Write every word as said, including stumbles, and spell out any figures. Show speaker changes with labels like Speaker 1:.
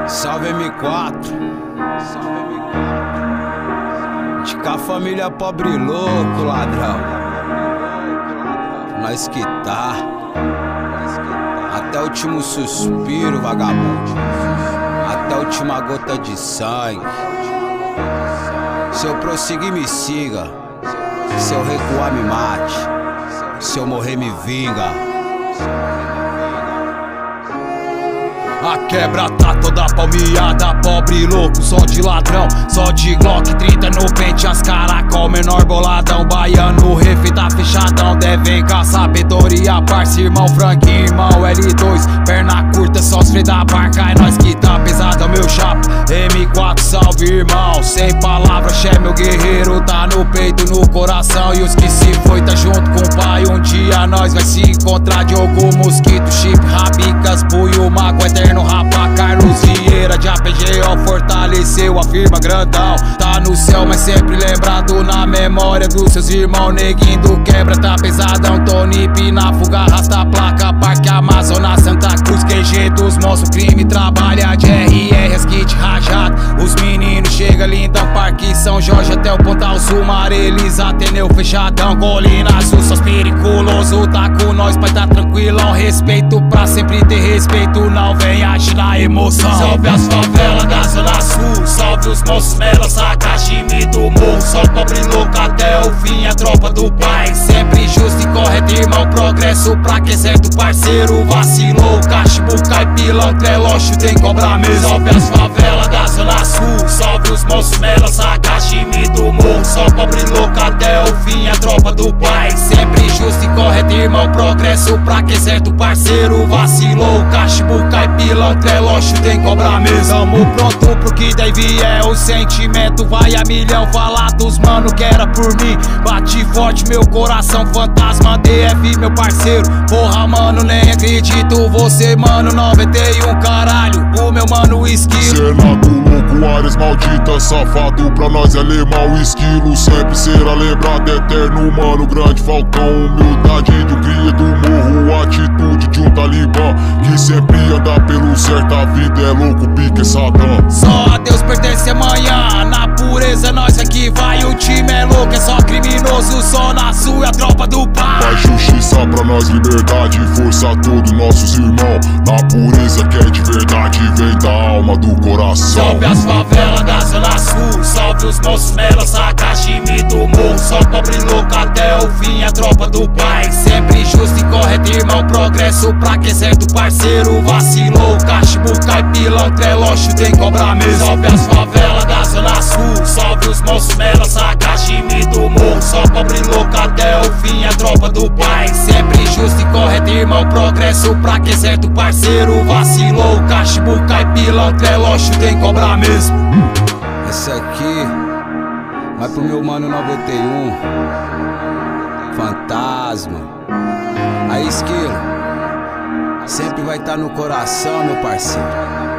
Speaker 1: Salve M quatro, salve M quatro. De cá família pobre e louco, ladrão. Nós que tá, até o último suspiro, vagabundo. Até a última gota de sangue. Se eu prosseguir, me siga. Se eu recuar, me mate. Se eu morrer, me vinga. A quebra tá toda palmeada, pobre e louco, só de ladrão, só de Glock, trinta no pente, as caracol, menor boladão, baiano, refém tá fechadão, devem com a sabedoria, parça, irmão, franquinho, irmão, L dois, perna curta, só os freio da barca, é nós que tá pesadão, meu chapa, M quatro, salve irmão, sem palavras, che meu guerreiro, tá no peito, no coração, e os que se foi tá junto com o pai, um dia nós vai se encontrar, Diogo, Mosquito, Chip, Rabicas, Buio, Mago, Eterno, Rapa, Carlos Vieira, de A P G O fortaleceu, afirma grandão. Tá no céu, mas sempre lembrado na memória dos seus irmãos. Neguinho do quebra, tá pesadão. Tony Pina, fuga, arrasta a placa. Parque Amazonas, Santa Cruz, Q G dos monstros. Crime, trabalha de R R, as kit rajado. Os meninos chega, Lindão, Parque São Jorge até o Pontal Sul. Marelis, Ateneu, fechadão. Colina Azul, só periculoso. Tá com nós, pai, tá tranquilão. Respeito pra sempre ter respeito, não vem age na emoção. Salve as favelas da Zona Sul, salve os monstros Mela, Sakashimi do morro. Só pobre louco até o fim, a tropa do pai. Sempre justo e correto, irmão, progresso pra que certo parceiro vacilou. Cachimbo, cai, pilantra, é lógico, tem cobra mesmo. Salve as favelas da Zona Sul, salve os monstros Mela, Sakashimi do morro. Só pobre louco até o fim, a tropa do pai. Sempre justo e correto, irmão, progresso pra que certo parceiro vacilou. Cachimbo, cai, pilantra, é lógico, tem cobra mesmo. Tamo pronto pro que daí vier, o sentimento vai a milhão. Falar dos mano que era por mim, bate forte meu coração, fantasma D F, meu parceiro. Porra mano, nem acredito, você mano, noventa e um caralho, o meu mano esquilo.
Speaker 2: Senado louco, Ares maldita, safado, pra nós é lemão, esquilo. Sempre será lembrado, eterno mano, grande falcão. Humildade do cria do morro, atitude de um talibã que sempre anda pelo certo, a vida é louco, pique Sadam.
Speaker 1: Só a Deus pertence amanhã, na pureza nós aqui vai. O time é louco, é só criminoso, só na sua, a tropa do pai.
Speaker 2: Faz justiça pra nós, liberdade, força a todos nossos irmãos. Na pureza que é de verdade, vem da alma, do coração.
Speaker 1: Salve as favelas da Zona Sul, salve os monstros Mela, Sakashimi do morro. Só pobre louco até o fim, a tropa do pai. Sempre justo e correto, irmão, progresso pra que certo parceiro vacilou. Cachimbo, cai, pilantra, é lógico, tem cobra mesmo. Salve as favelas da Zona Sul, salve os monstros Mela, Sakashimi do morro. Só pobre louco até o fim, a tropa do pai. Sempre justo e correto, irmão, progresso pra que certo parceiro vacilou. Cachimbo, cai, pilantra, é lógico, tem cobra mesmo. Essa aqui vai pro meu mano noventa e um, fantasma. Aí esquilo, sempre vai estar no coração, meu parceiro.